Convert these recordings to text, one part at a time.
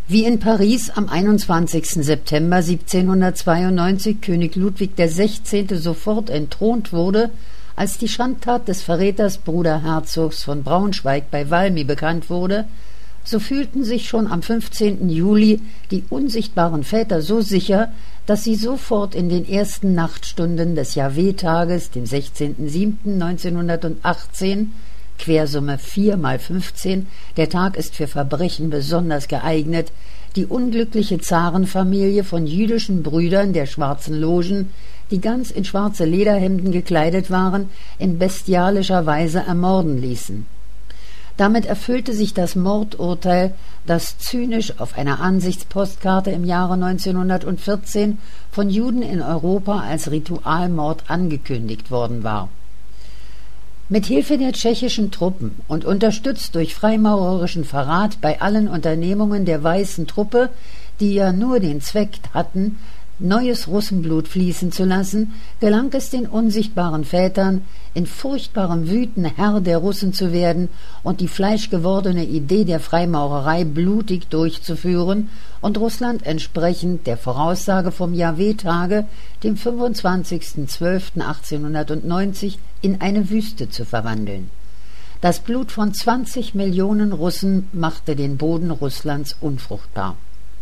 Wie in Paris am 21. September 1792 König Ludwig XVI. Sofort entthront wurde, als die Schandtat des Verräters Bruder Herzogs von Braunschweig bei Valmy bekannt wurde, so fühlten sich schon am 15. Juli die unsichtbaren Väter so sicher, dass sie sofort in den ersten Nachtstunden des Jahwe-Tages, dem 16.07.1918, Quersumme 4 mal 15, der Tag ist für Verbrechen besonders geeignet, die unglückliche Zarenfamilie von jüdischen Brüdern der Schwarzen Logen, die ganz in schwarze Lederhemden gekleidet waren, in bestialischer Weise ermorden ließen. Damit erfüllte sich das Mordurteil, das zynisch auf einer Ansichtspostkarte im Jahre 1914 von Juden in Europa als Ritualmord angekündigt worden war. Mit Hilfe der tschechischen Truppen und unterstützt durch freimaurerischen Verrat bei allen Unternehmungen der Weißen Truppe, die ja nur den Zweck hatten, neues Russenblut fließen zu lassen, gelang es den unsichtbaren Vätern, in furchtbarem Wüten Herr der Russen zu werden und die fleischgewordene Idee der Freimaurerei blutig durchzuführen und Russland entsprechend der Voraussage vom Jahwe-Tage, dem 25.12.1890, in eine Wüste zu verwandeln. Das Blut von 20 Millionen Russen machte den Boden Russlands unfruchtbar.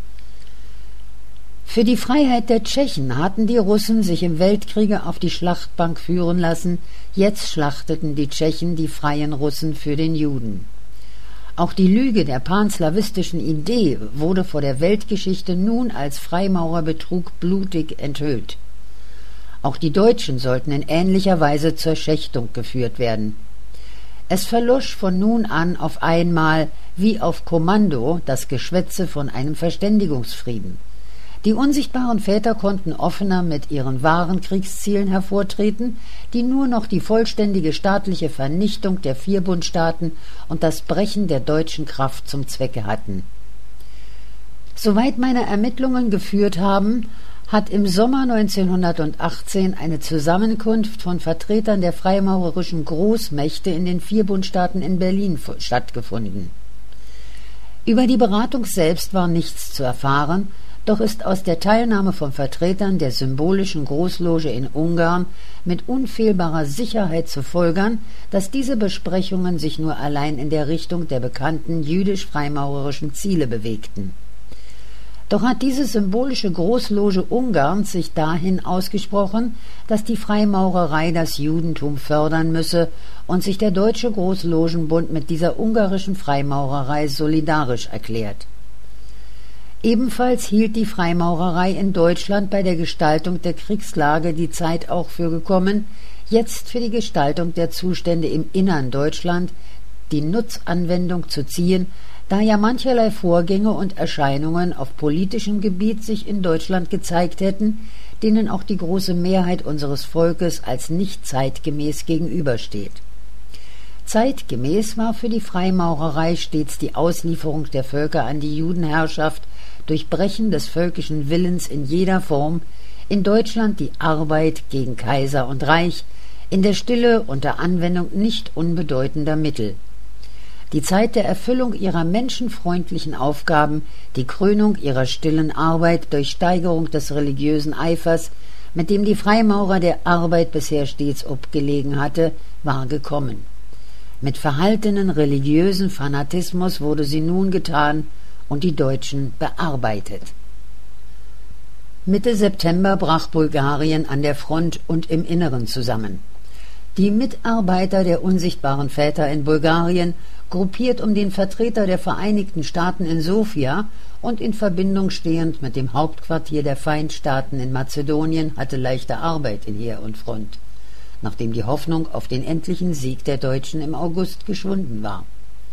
Für die Freiheit der Tschechen hatten die Russen sich im Weltkriege auf die Schlachtbank führen lassen, jetzt schlachteten die Tschechen die freien Russen für den Juden. Auch die Lüge der panslawistischen Idee wurde vor der Weltgeschichte nun als Freimaurerbetrug blutig enthüllt. Auch die Deutschen sollten in ähnlicher Weise zur Schächtung geführt werden. Es verlosch von nun an auf einmal wie auf Kommando das Geschwätze von einem Verständigungsfrieden. Die unsichtbaren Väter konnten offener mit ihren wahren Kriegszielen hervortreten, die nur noch die vollständige staatliche Vernichtung der 4 Bundstaaten und das Brechen der deutschen Kraft zum Zwecke hatten. Soweit meine Ermittlungen geführt haben, hat im Sommer 1918 eine Zusammenkunft von Vertretern der freimaurerischen Großmächte in den 4 Bundstaaten in Berlin stattgefunden. Über die Beratung selbst war nichts zu erfahren, doch ist aus der Teilnahme von Vertretern der symbolischen Großloge in Ungarn mit unfehlbarer Sicherheit zu folgern, dass diese Besprechungen sich nur allein in der Richtung der bekannten jüdisch-freimaurerischen Ziele bewegten. Doch hat diese symbolische Großloge Ungarns sich dahin ausgesprochen, dass die Freimaurerei das Judentum fördern müsse und sich der Deutsche Großlogenbund mit dieser ungarischen Freimaurerei solidarisch erklärt. Ebenfalls hielt die Freimaurerei in Deutschland bei der Gestaltung der Kriegslage die Zeit auch für gekommen, jetzt für die Gestaltung der Zustände im Innern Deutschland die Nutzanwendung zu ziehen, da ja mancherlei Vorgänge und Erscheinungen auf politischem Gebiet sich in Deutschland gezeigt hätten, denen auch die große Mehrheit unseres Volkes als nicht zeitgemäß gegenübersteht. Zeitgemäß war für die Freimaurerei stets die Auslieferung der Völker an die Judenherrschaft durch Brechen des völkischen Willens in jeder Form, in Deutschland die Arbeit gegen Kaiser und Reich, in der Stille unter Anwendung nicht unbedeutender Mittel. Die Zeit der Erfüllung ihrer menschenfreundlichen Aufgaben, die Krönung ihrer stillen Arbeit durch Steigerung des religiösen Eifers, mit dem die Freimaurer der Arbeit bisher stets obgelegen hatte, war gekommen. Mit verhaltenen religiösen Fanatismus wurde sie nun getan und die Deutschen bearbeitet. Mitte September brach Bulgarien an der Front und im Inneren zusammen. Die Mitarbeiter der unsichtbaren Väter in Bulgarien, gruppiert um den Vertreter der Vereinigten Staaten in Sofia und in Verbindung stehend mit dem Hauptquartier der Feindstaaten in Mazedonien, hatte leichte Arbeit in Heer und Front, nachdem die Hoffnung auf den endlichen Sieg der Deutschen im August geschwunden war.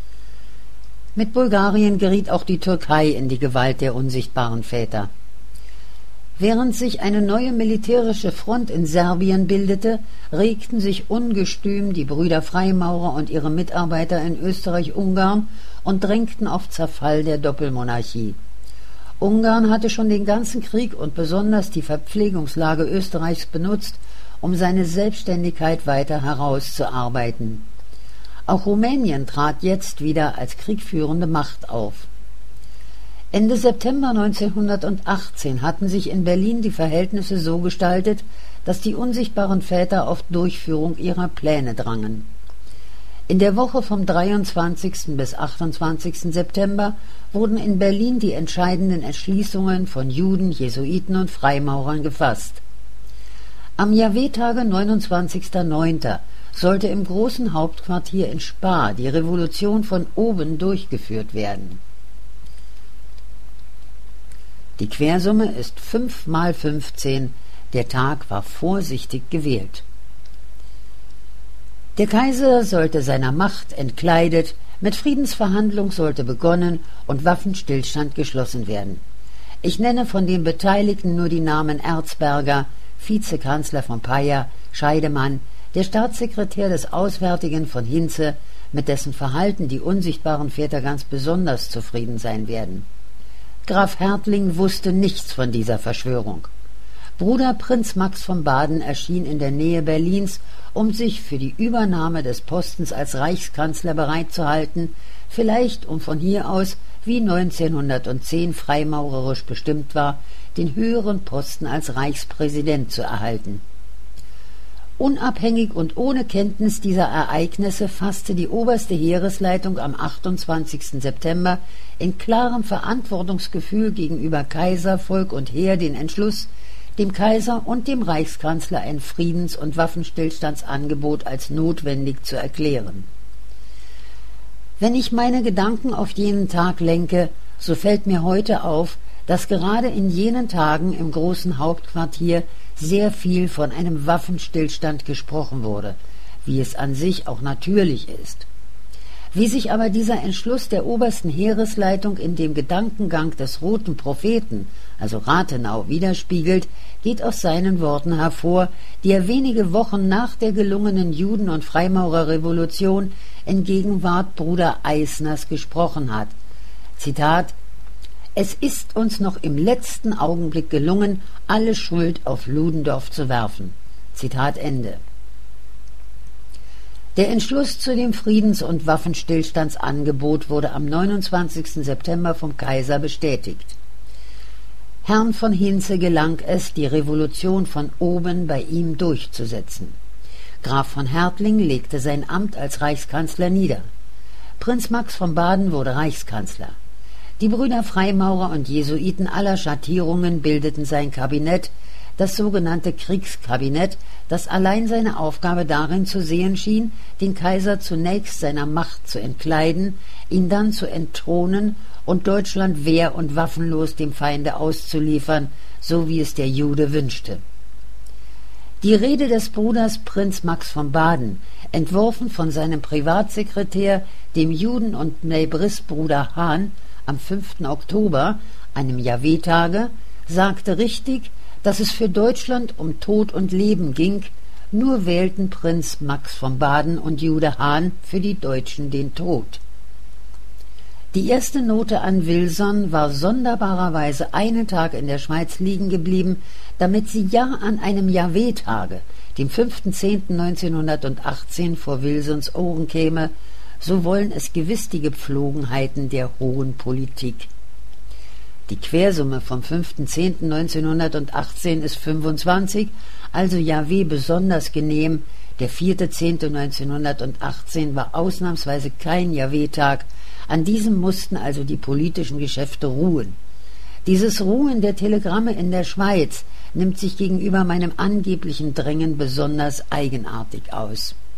Mit Bulgarien geriet auch die Türkei in die Gewalt der unsichtbaren Väter. Während sich eine neue militärische Front in Serbien bildete, regten sich ungestüm die Brüder Freimaurer und ihre Mitarbeiter in Österreich-Ungarn und drängten auf Zerfall der Doppelmonarchie. Ungarn hatte schon den ganzen Krieg und besonders die Verpflegungslage Österreichs benutzt, um seine Selbstständigkeit weiter herauszuarbeiten. Auch Rumänien trat jetzt wieder als kriegführende Macht auf. Ende September 1918 hatten sich in Berlin die Verhältnisse so gestaltet, dass die unsichtbaren Väter auf Durchführung ihrer Pläne drangen. In der Woche vom 23. bis 28. September wurden in Berlin die entscheidenden Entschließungen von Juden, Jesuiten und Freimaurern gefasst. Am Jahwe-Tage 29.09. sollte im großen Hauptquartier in Spa die Revolution von oben durchgeführt werden. Die Quersumme ist 5 mal 15, der Tag war vorsichtig gewählt. Der Kaiser sollte seiner Macht entkleidet, mit Friedensverhandlung sollte begonnen und Waffenstillstand geschlossen werden. Ich nenne von den Beteiligten nur die Namen Erzberger, Vizekanzler von Payer, Scheidemann, der Staatssekretär des Auswärtigen von Hinze, mit dessen Verhalten die unsichtbaren Väter ganz besonders zufrieden sein werden. Graf Hertling wusste nichts von dieser Verschwörung. Bruder Prinz Max von Baden erschien in der Nähe Berlins, um sich für die Übernahme des Postens als Reichskanzler bereitzuhalten, vielleicht um von hier aus, wie 1910 freimaurerisch bestimmt war, den höheren Posten als Reichspräsident zu erhalten. Unabhängig und ohne Kenntnis dieser Ereignisse fasste die oberste Heeresleitung am 28. September in klarem Verantwortungsgefühl gegenüber Kaiser, Volk und Heer den Entschluss, dem Kaiser und dem Reichskanzler ein Friedens- und Waffenstillstandsangebot als notwendig zu erklären. Wenn ich meine Gedanken auf jenen Tag lenke, so fällt mir heute auf, dass gerade in jenen Tagen im großen Hauptquartier sehr viel von einem Waffenstillstand gesprochen wurde, wie es an sich auch natürlich ist. Wie sich aber dieser Entschluss der obersten Heeresleitung in dem Gedankengang des Roten Propheten, also Rathenau, widerspiegelt, geht aus seinen Worten hervor, die er wenige Wochen nach der gelungenen Juden- und Freimaurerrevolution in Gegenwart Bruder Eisners gesprochen hat. Zitat: »Es ist uns noch im letzten Augenblick gelungen, alle Schuld auf Ludendorff zu werfen.« Zitat Ende. Der Entschluss zu dem Friedens- und Waffenstillstandsangebot wurde am 29. September vom Kaiser bestätigt. Herrn von Hinze gelang es, die Revolution von oben bei ihm durchzusetzen. Graf von Hertling legte sein Amt als Reichskanzler nieder. Prinz Max von Baden wurde Reichskanzler. Die Brüder Freimaurer und Jesuiten aller Schattierungen bildeten sein Kabinett, das sogenannte Kriegskabinett, das allein seine Aufgabe darin zu sehen schien, den Kaiser zunächst seiner Macht zu entkleiden, ihn dann zu entthronen und Deutschland wehr- und waffenlos dem Feinde auszuliefern, so wie es der Jude wünschte. Die Rede des Bruders Prinz Max von Baden, entworfen von seinem Privatsekretär, dem Juden- und Meibrist-Bruder Hahn, am 5. Oktober, einem Jahwe-Tage, sagte richtig, dass es für Deutschland um Tod und Leben ging, nur wählten Prinz Max von Baden und Jude Hahn für die Deutschen den Tod. Die erste Note an Wilson war sonderbarerweise einen Tag in der Schweiz liegen geblieben, damit sie ja an einem Jahwe-Tage, dem 5.10.1918, vor Wilsons Ohren käme, so wollen es gewiss die Gepflogenheiten der hohen Politik. Die Quersumme vom 5.10.1918 ist 25, also Jahwe besonders genehm. Der 4.10.1918 war ausnahmsweise kein Jahwe-Tag. An diesem mussten also die politischen Geschäfte ruhen. Dieses Ruhen der Telegramme in der Schweiz nimmt sich gegenüber meinem angeblichen Drängen besonders eigenartig aus.